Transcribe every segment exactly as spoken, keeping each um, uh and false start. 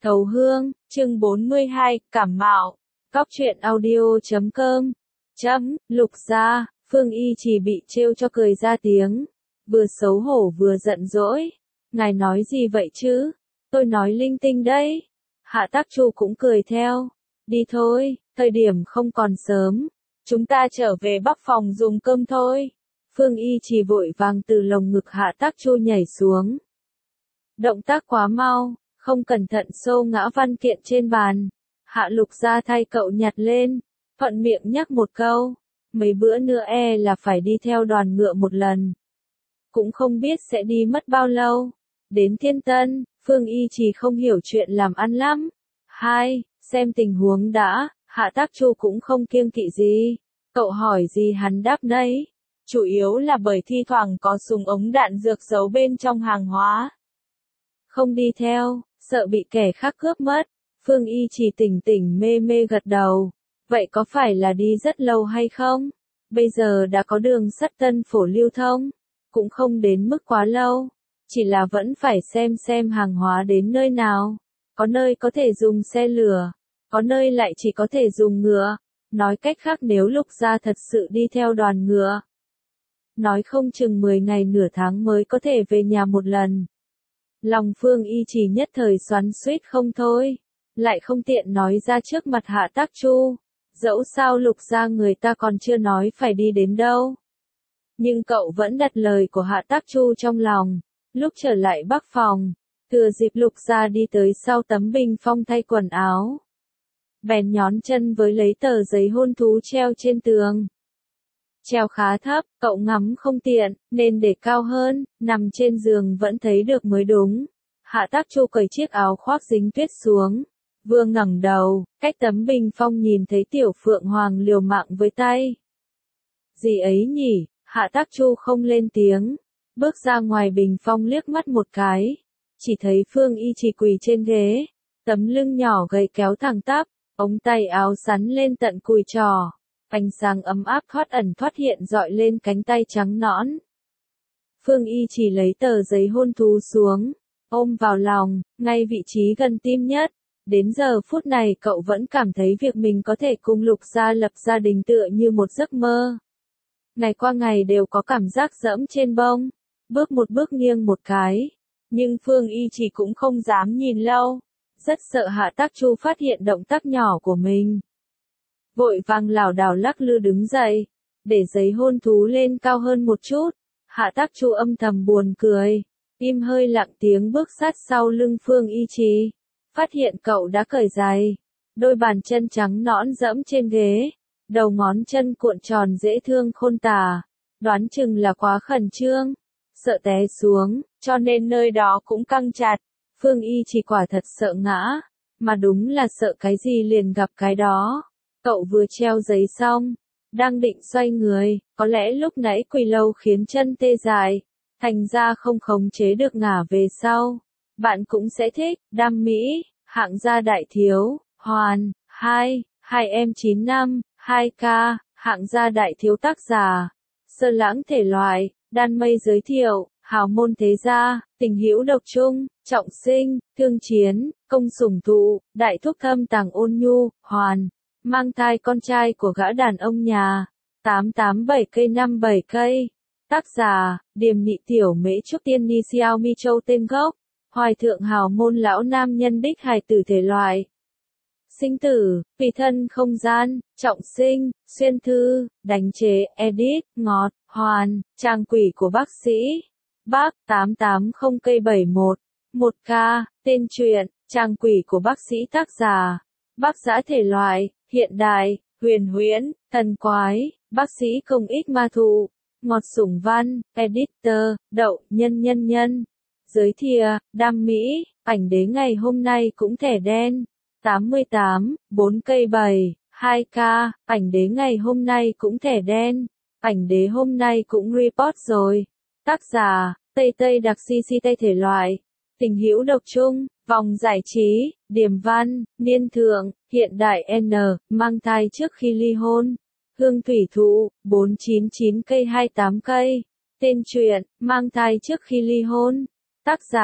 Thấu Hương, chương bốn mươi hai, cảm mạo. Cóc truyện audio chấm com. Chấm, Lục gia, Phương Y chỉ bị trêu cho cười ra tiếng. Vừa xấu hổ vừa giận dỗi. Ngài nói gì vậy chứ? Tôi nói linh tinh đấy. Hạ Tác Chu cũng cười theo. Đi thôi, thời điểm không còn sớm. Chúng ta trở về Bắc phòng dùng cơm thôi. Phương Y chỉ vội vàng từ lồng ngực Hạ Tác Chu nhảy xuống. Động tác quá mau. Không cẩn thận xô ngã văn kiện trên bàn. Hạ Lục gia thay cậu nhặt lên, thuận miệng nhắc một câu. Mấy bữa nữa e là phải đi theo đoàn ngựa một lần. Cũng không biết sẽ đi mất bao lâu. Đến Thiên Tân, Phương Y chỉ không hiểu chuyện làm ăn lắm. Hai, xem tình huống đã, Hạ Tác Chu cũng không kiêng kỵ gì. Cậu hỏi gì hắn đáp nấy. Chủ yếu là bởi thi thoảng có súng ống đạn dược giấu bên trong hàng hóa. Không đi theo, sợ bị kẻ khác cướp mất. Phương Y chỉ tỉnh tỉnh mê mê gật đầu. Vậy có phải là đi rất lâu hay không? Bây giờ đã có đường sắt Tân Phổ lưu thông. Cũng không đến mức quá lâu. Chỉ là vẫn phải xem xem hàng hóa đến nơi nào. Có nơi có thể dùng xe lửa. Có nơi lại chỉ có thể dùng ngựa. Nói cách khác nếu Lục gia thật sự đi theo đoàn ngựa. Nói không chừng mười ngày nửa tháng mới có thể về nhà một lần. Lòng Phương Y chỉ nhất thời xoắn xuýt không thôi, lại không tiện nói ra trước mặt Hạ Tác Chu, dẫu sao Lục gia người ta còn chưa nói phải đi đến đâu. Nhưng cậu vẫn đặt lời của Hạ Tác Chu trong lòng, lúc trở lại Bắc phòng, thừa dịp Lục gia đi tới sau tấm bình phong thay quần áo. Bèn nhón chân với lấy tờ giấy hôn thú treo trên tường. Treo khá thấp, cậu ngắm không tiện, nên để cao hơn, nằm trên giường vẫn thấy được mới đúng. Hạ Tác Chu cởi chiếc áo khoác dính tuyết xuống. Vừa ngẩng đầu, cách tấm bình phong nhìn thấy Tiểu Phượng Hoàng liều mạng với tay. Gì ấy nhỉ? Hạ Tác Chu không lên tiếng. Bước ra ngoài bình phong liếc mắt một cái. Chỉ thấy Phương Y chỉ quỳ trên ghế. Tấm lưng nhỏ gầy kéo thẳng tắp, ống tay áo sắn lên tận cùi trò. Ánh sáng ấm áp thoát ẩn thoát hiện dọi lên cánh tay trắng nõn. Phương Y chỉ lấy tờ giấy hôn thú xuống, ôm vào lòng, ngay vị trí gần tim nhất. Đến giờ phút này cậu vẫn cảm thấy việc mình có thể cùng Lục gia lập gia đình tựa như một giấc mơ. Ngày qua ngày đều có cảm giác dẫm trên bông, bước một bước nghiêng một cái. Nhưng Phương Y chỉ cũng không dám nhìn lâu, rất sợ Hạ Tác Chu phát hiện động tác nhỏ của mình. Vội vàng lảo đảo lắc lư đứng dậy, để giấy hôn thú lên cao hơn một chút. Hạ Tác Chu âm thầm buồn cười, im hơi lặng tiếng bước sát sau lưng Phương Y Trì. Phát hiện cậu đã cởi giày, đôi bàn chân trắng nõn dẫm trên ghế, đầu ngón chân cuộn tròn dễ thương khôn tả. Đoán chừng là quá khẩn trương, sợ té xuống, cho nên nơi đó cũng căng chặt. Phương Y Trì quả thật sợ ngã, mà đúng là sợ cái gì liền gặp cái đó. Cậu vừa treo giấy xong, đang định xoay người, có lẽ lúc nãy quỳ lâu khiến chân tê dại, thành ra không khống chế được ngả về sau. Bạn cũng sẽ thích, Đam Mỹ, hạng gia đại thiếu, Hoàn, hai, hai em chín năm, hai k, hạng gia đại thiếu tác giả. Sơ lãng thể loại, Đan Mây giới thiệu, hào môn thế gia, tình hữu độc trung, trọng sinh, thương chiến, công sủng thụ, đại thúc thâm tàng ôn nhu, Hoàn. Mang thai con trai của gã đàn ông nhà. tám tám bảy cây năm bảy cây. Tác giả, Điềm Nhị Tiểu Mễ Trúc Tiên Ni Xiao Mi Châu tên gốc. Hoài thượng hào môn lão nam nhân đích hài tử thể loại. Sinh tử, vì thân không gian, trọng sinh, xuyên thư, đánh chế, edit, ngọt, Hoàn, trang quỷ của bác sĩ. Bác, tám tám không cây bảy một. một k, tên truyện, trang quỷ của bác sĩ tác giả. Bác giã thể loại, hiện đại, huyền huyễn, thần quái, bác sĩ công ích ma thụ, ngọt sủng văn, editor, đậu, nhân nhân nhân. Giới thiệu, Đam Mỹ, ảnh đế ngày hôm nay cũng thẻ đen. tám mươi tám, bốn cây bảy, hai k, ảnh đế ngày hôm nay cũng thẻ đen. Ảnh đế hôm nay cũng report rồi. Tác giả, Tây Tây đặc si si Tây thể loại. Tình hữu độc trung, vòng giải trí, điềm văn, niên thượng, hiện đại N, mang thai trước khi ly hôn. Hương thủy thụ, bốn chín chín cây hai tám cây. Tên truyện, mang thai trước khi ly hôn. Tác giả,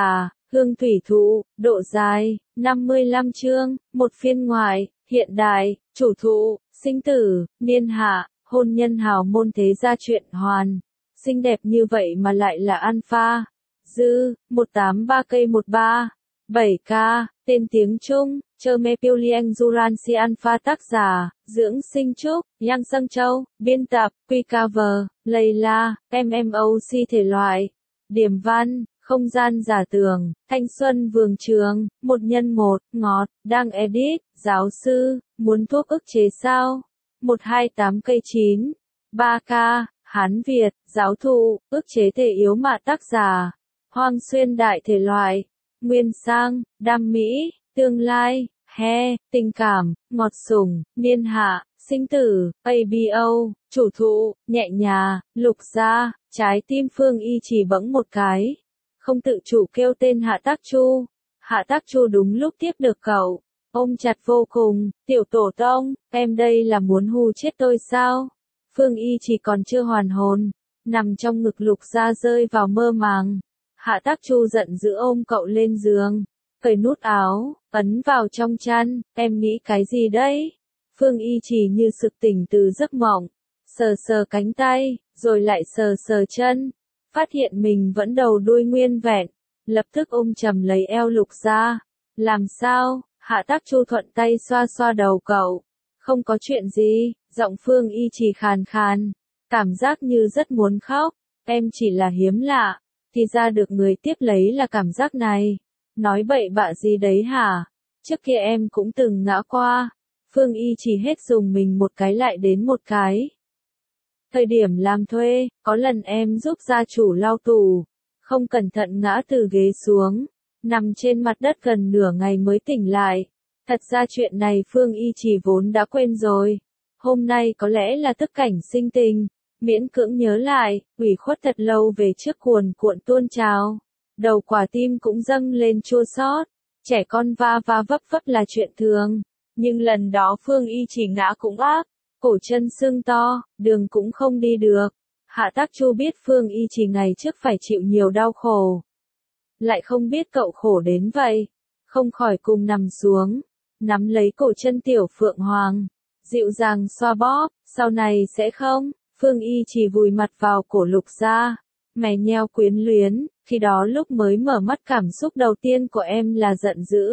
Hương thủy thụ, độ dài, năm mươi lăm chương, một phiên ngoại, hiện đại, chủ thụ, sinh tử, niên hạ, hôn nhân hào môn thế gia chuyện hoàn. Xinh đẹp như vậy mà lại là alpha. Dư, một tám ba cây một ba, bảy k, tên tiếng Trung, Chermepiolieng Duranci Alpha tác giả, Dưỡng Sinh Trúc, Yang Sâng Châu, biên tập, Quy Cover, Layla, em em o xê thể loại, điểm văn, không gian giả tưởng, thanh xuân vườn trường, một nhân một, ngọt, đang edit, giáo sư, muốn thuốc ức chế sao? một hai tám cây chín, ba k, Hán Việt, giáo thụ, ức chế thể yếu mạ tác giả, Hoang Xuyên đại thể loại, Nguyên Sang, Đam Mỹ, tương lai, he, tình cảm, ngọt sủng, niên hạ, sinh tử, a bê o, chủ thụ, nhẹ nhà, lục gia, trái tim Phương Y chỉ bỗng một cái. Không tự chủ kêu tên Hạ Tác Chu. Hạ Tác Chu đúng lúc tiếp được cậu. Ôm chặt vô cùng, tiểu tổ tông, em đây là muốn hù chết tôi sao? Phương Y chỉ còn chưa hoàn hồn, nằm trong ngực lục gia rơi vào mơ màng. Hạ Tác Chu giận dữ ôm cậu lên giường, cởi nút áo, ấn vào trong chăn, em nghĩ cái gì đấy? Phương Y chỉ như sực tỉnh từ giấc mộng, sờ sờ cánh tay, rồi lại sờ sờ chân, phát hiện mình vẫn đầu đuôi nguyên vẹn, lập tức ôm chầm lấy eo lục gia. Làm sao? Hạ Tác Chu thuận tay xoa xoa đầu cậu. Không có chuyện gì, giọng Phương Y chỉ khàn khàn, cảm giác như rất muốn khóc, em chỉ là hiếm lạ, thì ra được người tiếp lấy là cảm giác này. Nói bậy bạ gì đấy hả? Trước kia em cũng từng ngã qua. Phương Y chỉ hết dùng mình một cái lại đến một cái. Thời điểm làm thuê, có lần em giúp gia chủ lau tủ, không cẩn thận ngã từ ghế xuống, nằm trên mặt đất gần nửa ngày mới tỉnh lại. Thật ra chuyện này Phương Y chỉ vốn đã quên rồi. Hôm nay có lẽ là tức cảnh sinh tình, miễn cưỡng nhớ lại, ủy khuất thật lâu về trước cuồn cuộn tuôn trào. Đầu quả tim cũng dâng lên chua xót. Trẻ con va va vấp vấp là chuyện thường, nhưng lần đó Phương Y chỉ ngã cũng ác, cổ chân sưng to, đường cũng không đi được. Hạ Tác Chu biết Phương Y chỉ ngày trước phải chịu nhiều đau khổ, lại không biết cậu khổ đến vậy, không khỏi cùng nằm xuống, nắm lấy cổ chân Tiểu Phượng Hoàng, dịu dàng xoa bóp. Sau này sẽ không? Phương Y chỉ vùi mặt vào cổ lục gia, mày nheo quyến luyến. Khi đó lúc mới mở mắt cảm xúc đầu tiên của em là giận dữ.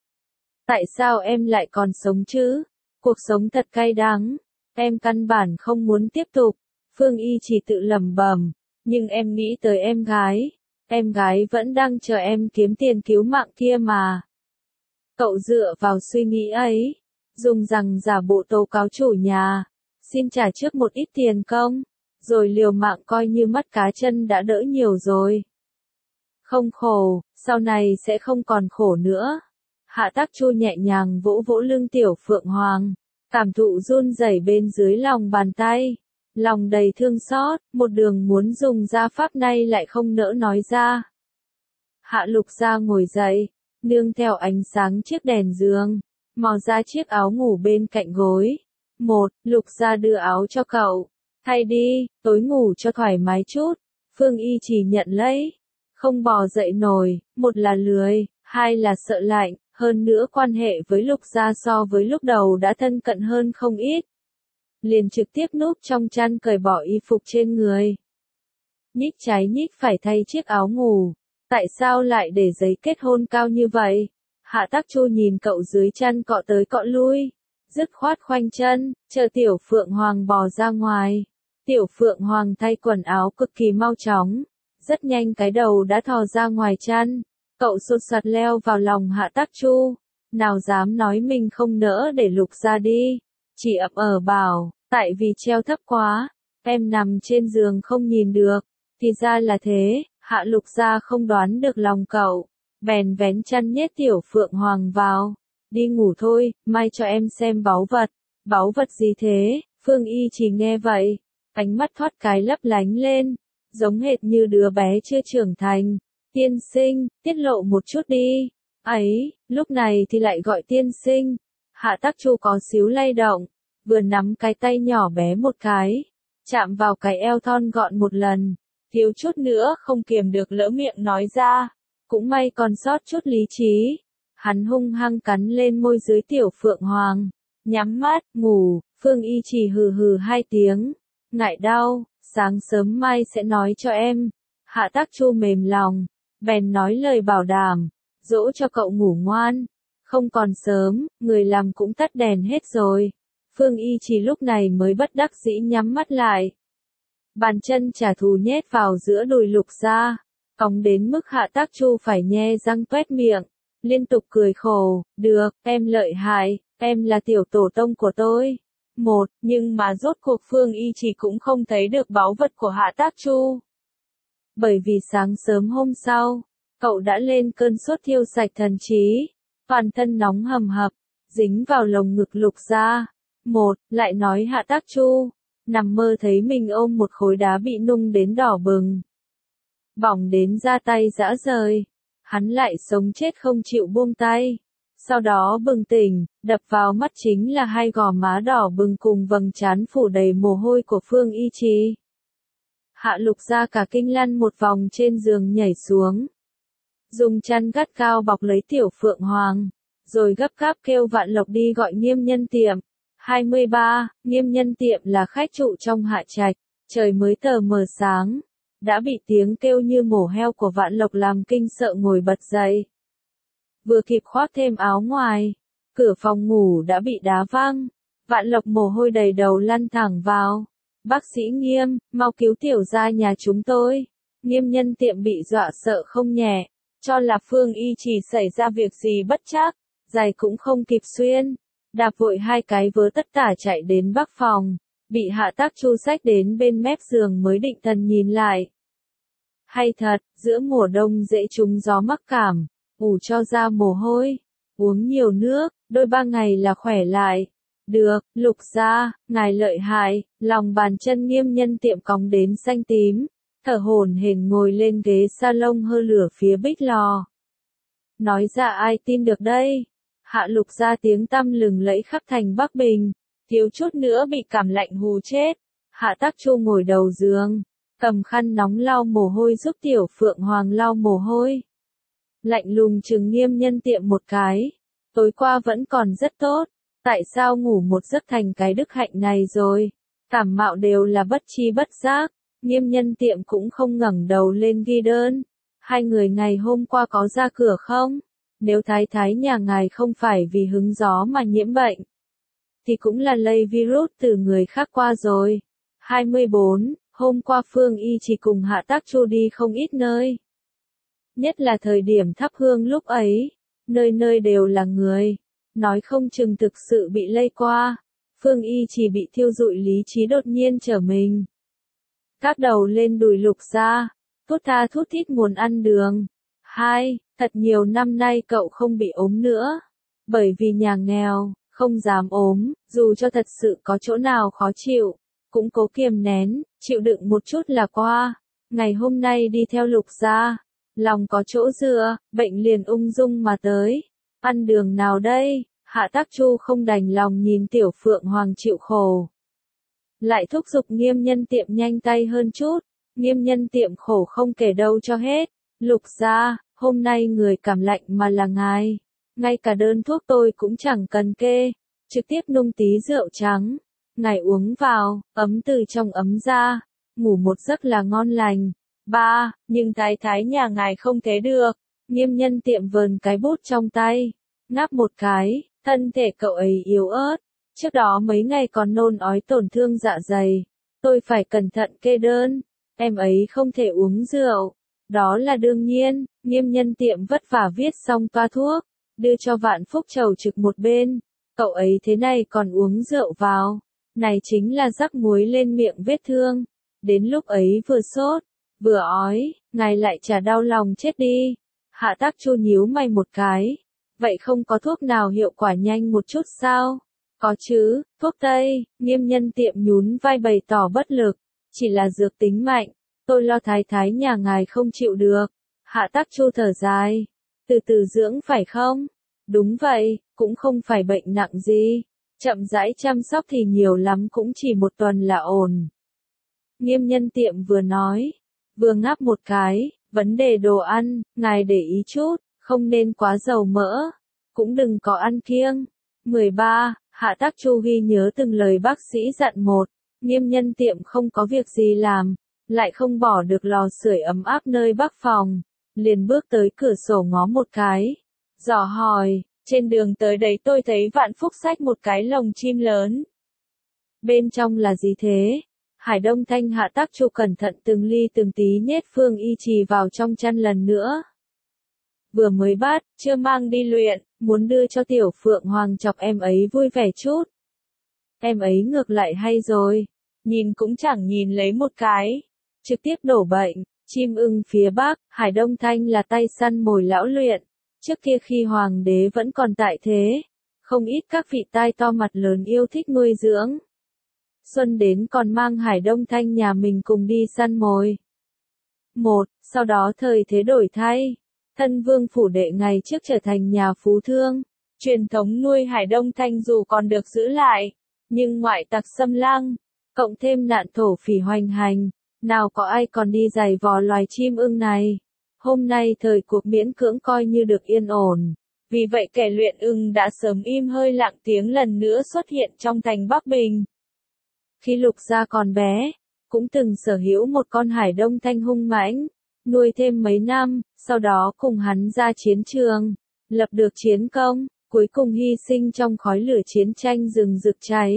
Tại sao em lại còn sống chứ? Cuộc sống thật cay đắng. Em căn bản không muốn tiếp tục. Phương Y chỉ tự lẩm bẩm. Nhưng em nghĩ tới em gái. Em gái vẫn đang chờ em kiếm tiền cứu mạng kia mà. Cậu dựa vào suy nghĩ ấy, dùng rằng giả bộ tố cáo chủ nhà, xin trả trước một ít tiền công, rồi liều mạng coi như mắt cá chân đã đỡ nhiều rồi. Không khổ, sau này sẽ không còn khổ nữa. Hạ Tác Chu nhẹ nhàng vỗ vỗ lưng Tiểu Phượng Hoàng, cảm thụ run rẩy bên dưới lòng bàn tay, lòng đầy thương xót, một đường muốn dùng gia pháp này lại không nỡ nói ra. Hạ Lục Gia ngồi dậy, nương theo ánh sáng chiếc đèn giường, mò ra chiếc áo ngủ bên cạnh gối. Một, Lục Gia đưa áo cho cậu, thay đi, tối ngủ cho thoải mái chút. Phương Y chỉ nhận lấy, không bò dậy nổi, một là lười, hai là sợ lạnh, hơn nữa quan hệ với Lục Gia so với lúc đầu đã thân cận hơn không ít. Liền trực tiếp núp trong chăn cởi bỏ y phục trên người. Nhích trái nhích phải thay chiếc áo ngủ. Tại sao lại để giấy kết hôn cao như vậy? Hạ Tác Chu nhìn cậu dưới chăn cọ tới cọ lui, dứt khoát khoanh chân, chờ Tiểu Phượng Hoàng bò ra ngoài. Tiểu Phượng Hoàng thay quần áo cực kỳ mau chóng, rất nhanh cái đầu đã thò ra ngoài chăn. Cậu sột soạt leo vào lòng Hạ Tác Chu, nào dám nói mình không nỡ để Lục Gia đi, chỉ ậm ờ bảo, tại vì treo thấp quá, em nằm trên giường không nhìn được. Thì ra là thế. Hạ Lục Gia không đoán được lòng cậu, bèn vén chăn nhét Tiểu Phượng Hoàng vào. Đi ngủ thôi, mai cho em xem báu vật. Báu vật gì thế? Phương Y chỉ nghe vậy, ánh mắt thoát cái lấp lánh lên, giống hệt như đứa bé chưa trưởng thành. Tiên sinh, tiết lộ một chút đi. Ấy, lúc này thì lại gọi tiên sinh. Hạ Tác Chu có xíu lay động, vừa nắm cái tay nhỏ bé một cái, chạm vào cái eo thon gọn một lần. Thiếu chút nữa không kiềm được lỡ miệng nói ra. cũng may còn sót chút lý trí. Hắn hung hăng cắn lên môi dưới Tiểu Phượng Hoàng, nhắm mắt, ngủ. Phương Y Trì hừ hừ hai tiếng, ngại đau, sáng sớm mai sẽ nói cho em. Hạ Tác Chu mềm lòng, bèn nói lời bảo đảm, dỗ cho cậu ngủ ngoan. Không còn sớm, người làm cũng tắt đèn hết rồi. Phương Y Trì lúc này mới bất đắc dĩ nhắm mắt lại. Bàn chân trả thù nhét vào giữa đùi Lục Gia, cong đến mức Hạ Tác Chu phải nhe răng toét miệng, liên tục cười khổ, được, em lợi hại, em là tiểu tổ tông của tôi. Một, nhưng mà rốt cuộc Phương Y Trì cũng không thấy được báu vật của Hạ Tác Chu. Bởi vì sáng sớm hôm sau, cậu đã lên cơn sốt thiêu sạch thần trí, toàn thân nóng hầm hập, dính vào lồng ngực Lục Gia. Một, lại nói Hạ Tác Chu, nằm mơ thấy mình ôm một khối đá bị nung đến đỏ bừng. Bỏng đến da tay rã rời, hắn lại sống chết không chịu buông tay. Sau đó bừng tỉnh, đập vào mắt chính là hai gò má đỏ bừng cùng vầng trán phủ đầy mồ hôi của Phương Y Trì. Hạ Lục Gia cả kinh lăn một vòng trên giường nhảy xuống, dùng chăn gắt cao bọc lấy Tiểu Phượng Hoàng, rồi gấp gáp kêu Vạn Lộc đi gọi Nghiêm Nhân Tiệm. hai mươi ba, Nghiêm Nhân Tiệm là khách trụ trong Hạ Trạch, trời mới tờ mờ sáng, đã bị tiếng kêu như mổ heo của Vạn Lộc làm kinh sợ ngồi bật dậy. Vừa kịp khoác thêm áo ngoài, cửa phòng ngủ đã bị đá văng, Vạn Lộc mồ hôi đầy đầu lăn thẳng vào. Bác sĩ Nghiêm, mau cứu tiểu gia nhà chúng tôi. Nghiêm Nhân Tiệm bị dọa sợ không nhẹ, cho là Phương Y Trì xảy ra việc gì bất trắc, giày cũng không kịp xuyên, đạp vội hai cái vớ tất tả chạy đến bắc phòng, bị Hạ Tác Chu xách đến bên mép giường mới định thần nhìn lại. Hay thật, giữa mùa đông dễ trúng gió mắc cảm, ủ cho ra mồ hôi, uống nhiều nước, đôi ba ngày là khỏe lại. Được, Lục Gia, ngài lợi hại. Lòng bàn chân Nghiêm Nhân Tiệm cong đến xanh tím, thở hổn hển ngồi lên ghế salon hơ lửa phía bích lò. Nói ra ai tin được đây? Hạ Lục Gia tiếng tăm lừng lẫy khắp thành Bắc Bình, thiếu chút nữa bị cảm lạnh hù chết. Hạ Tác Chu ngồi đầu giường, cầm khăn nóng lau mồ hôi giúp Tiểu Phượng Hoàng lau mồ hôi. Lạnh lùng trừng Nghiêm Nhân Tiệm một cái. Tối qua vẫn còn rất tốt, tại sao ngủ một giấc thành cái đức hạnh này rồi? Cảm mạo đều là bất chi bất giác. Nghiêm Nhân Tiệm cũng không ngẩng đầu lên ghi đơn. Hai người ngày hôm qua có ra cửa không? Nếu thái thái nhà ngài không phải vì hứng gió mà nhiễm bệnh, thì cũng là lây virus từ người khác qua rồi. hai mươi bốn, hôm qua Phương Y chỉ cùng Hạ Tác Chu đi không ít nơi. Nhất là thời điểm thắp hương lúc ấy, nơi nơi đều là người, nói không chừng thực sự bị lây qua. Phương Y chỉ bị thiêu rụi lý trí đột nhiên trở mình. Các đầu lên đùi Lục Gia, thút tha thút thít muốn ăn đường. Hai, thật nhiều năm nay cậu không bị ốm nữa. Bởi vì nhà nghèo, không dám ốm, dù cho thật sự có chỗ nào khó chịu, cũng cố kiềm nén, chịu đựng một chút là qua. Ngày hôm nay đi theo Lục Gia, lòng có chỗ dựa, bệnh liền ung dung mà tới. Ăn đường nào đây? Hạ Tác Chu không đành lòng nhìn Tiểu Phượng Hoàng chịu khổ, lại thúc giục Nghiêm Nhân Tiệm nhanh tay hơn chút. Nghiêm Nhân Tiệm khổ không kể đâu cho hết. Lục Gia, hôm nay người cảm lạnh mà là ngài, ngay cả đơn thuốc tôi cũng chẳng cần kê, trực tiếp nung tí rượu trắng, ngài uống vào, ấm từ trong ấm ra, ngủ một giấc là ngon lành. Ba, nhưng thái thái nhà ngài không thế được. Nghiêm Nhân Tiệm vờn cái bút trong tay, ngáp một cái, thân thể cậu ấy yếu ớt, trước đó mấy ngày còn nôn ói tổn thương dạ dày, tôi phải cẩn thận kê đơn, em ấy không thể uống rượu, đó là đương nhiên. Nghiêm Nhân Tiệm vất vả viết xong toa thuốc, đưa cho Vạn Phúc trầu trực một bên, cậu ấy thế này còn uống rượu vào, này chính là rắc muối lên miệng vết thương, đến lúc ấy vừa sốt, vừa ói, ngài lại chả đau lòng chết đi. Hạ Tác Chu nhíu mày một cái, vậy không có thuốc nào hiệu quả nhanh một chút sao? Có chứ, thuốc tây. Nghiêm Nhân Tiệm nhún vai bày tỏ bất lực, chỉ là dược tính mạnh, tôi lo thái thái nhà ngài không chịu được. Hạ Tác Chu thở dài, từ từ dưỡng phải không? Đúng vậy, cũng không phải bệnh nặng gì, chậm rãi chăm sóc thì nhiều lắm cũng chỉ một tuần là ổn. Nghiêm Nhân Tiệm vừa nói, vừa ngáp một cái, Vấn đề đồ ăn, ngài để ý chút, không nên quá dầu mỡ, cũng đừng có ăn kiêng. mười ba. Hạ Tác Chu ghi nhớ từng lời bác sĩ dặn một, nghiêm nhân tiệm không có việc gì làm, lại không bỏ được lò sưởi ấm áp nơi bắc phòng, liền bước tới cửa sổ ngó một cái, dò hỏi, trên đường tới đấy tôi thấy Vạn Phúc xách một cái lồng chim lớn. Bên trong là gì thế? Hải Đông Thanh Hạ Tác Chu cẩn thận từng ly từng tí nhét Phương Y Trì vào trong chăn lần nữa. Vừa mới bắt, chưa mang đi luyện, muốn đưa cho Tiểu Phượng Hoàng chọc em ấy vui vẻ chút. Em ấy ngược lại hay rồi, nhìn cũng chẳng nhìn lấy một cái, trực tiếp đổ bệnh. Chim ưng phía Bắc, Hải Đông Thanh là tay săn mồi lão luyện, trước kia khi Hoàng đế vẫn còn tại thế, không ít các vị tai to mặt lớn yêu thích nuôi dưỡng. Xuân đến còn mang Hải Đông Thanh nhà mình cùng đi săn mồi. Một, sau đó thời thế đổi thay, thân vương phủ đệ ngày trước trở thành nhà phú thương, truyền thống nuôi Hải Đông Thanh dù còn được giữ lại, nhưng ngoại tặc xâm lăng, cộng thêm nạn thổ phỉ hoành hành, nào có ai còn đi giày vò loài chim ưng này. Hôm nay thời cuộc miễn cưỡng coi như được yên ổn, vì vậy kẻ luyện ưng đã sớm im hơi lặng tiếng lần nữa xuất hiện trong thành Bắc Bình. Khi Lục Gia còn bé, cũng từng sở hữu một con Hải Đông Thanh hung mãnh, nuôi thêm mấy năm, sau đó cùng hắn ra chiến trường, lập được chiến công, cuối cùng hy sinh trong khói lửa chiến tranh rừng rực cháy.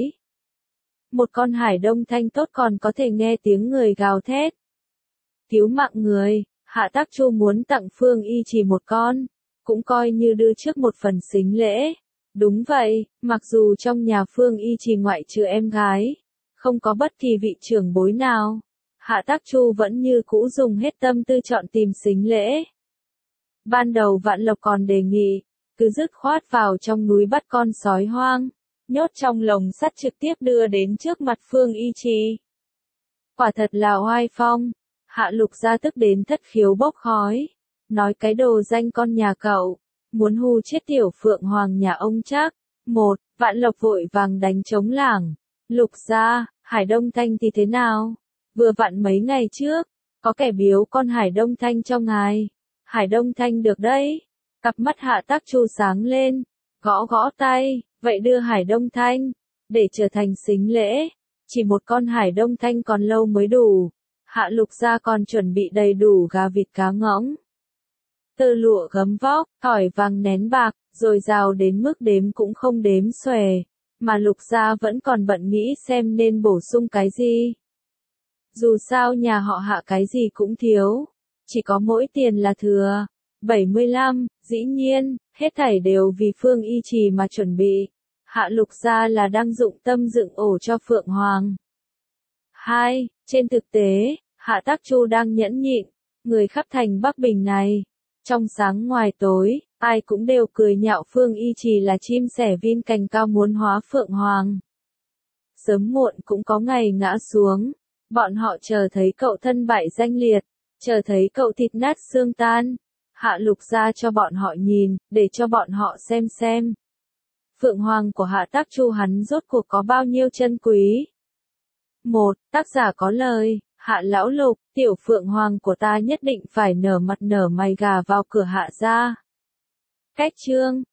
Một con Hải Đông Thanh tốt còn có thể nghe tiếng người gào thét. Cứu mạng người, Hạ Tác Chu muốn tặng Phương Y Trì một con, cũng coi như đưa trước một phần sính lễ. Đúng vậy, mặc dù trong nhà Phương Y Trì ngoại trừ em gái, không có bất kỳ vị trưởng bối nào, Hạ Tác Chu vẫn như cũ dùng hết tâm tư chọn tìm sính lễ. Ban đầu Vạn Lộc còn đề nghị, cứ dứt khoát vào trong núi bắt con sói hoang, nhốt trong lồng sắt trực tiếp đưa đến trước mặt Phương Y Trì. Quả thật là oai phong, Hạ Lục Gia tức đến thất khiếu bốc khói, nói cái đồ danh con nhà cậu, muốn hù chết Tiểu Phượng Hoàng nhà ông chắc. Một, Vạn Lộc vội vàng đánh trống lảng. Lục Gia, Hải Đông Thanh thì thế nào? Vừa vặn mấy ngày trước, có kẻ biếu con Hải Đông Thanh cho ngài. Hải Đông Thanh được đấy. Cặp mắt Hạ Tác Chu sáng lên, gõ gõ tay, vậy đưa Hải Đông Thanh, để trở thành sính lễ. Chỉ một con Hải Đông Thanh còn lâu mới đủ. Hạ Lục Gia còn chuẩn bị đầy đủ gà vịt cá ngỗng, tơ lụa gấm vóc, thỏi vàng nén bạc, dồi dào đến mức đếm cũng không đếm xuể, mà Lục Gia vẫn còn bận nghĩ xem nên bổ sung cái gì. Dù sao nhà họ Hạ cái gì cũng thiếu, chỉ có mỗi tiền là thừa. bảy mươi lăm, dĩ nhiên, hết thảy đều vì Phương Y Trì mà chuẩn bị. Hạ Lục Gia là đang dụng tâm dựng ổ cho Phượng Hoàng. Hai, trên thực tế, Hạ Tác Chu đang nhẫn nhịn, người khắp thành Bắc Bình này. Trong sáng ngoài tối, ai cũng đều cười nhạo Phương Y Trì là chim sẻ vin cành cao muốn hóa Phượng Hoàng. Sớm muộn cũng có ngày ngã xuống, bọn họ chờ thấy cậu thân bại danh liệt, chờ thấy cậu thịt nát xương tan. Hạ Lục Gia cho bọn họ nhìn, để cho bọn họ xem xem. Phượng Hoàng của Hạ Tác Chu hắn rốt cuộc có bao nhiêu chân quý. Một, tác giả có lời, Hạ Lão Lục, Tiểu Phượng Hoàng của ta nhất định phải nở mặt nở mày gà vào cửa Hạ gia. Cách chương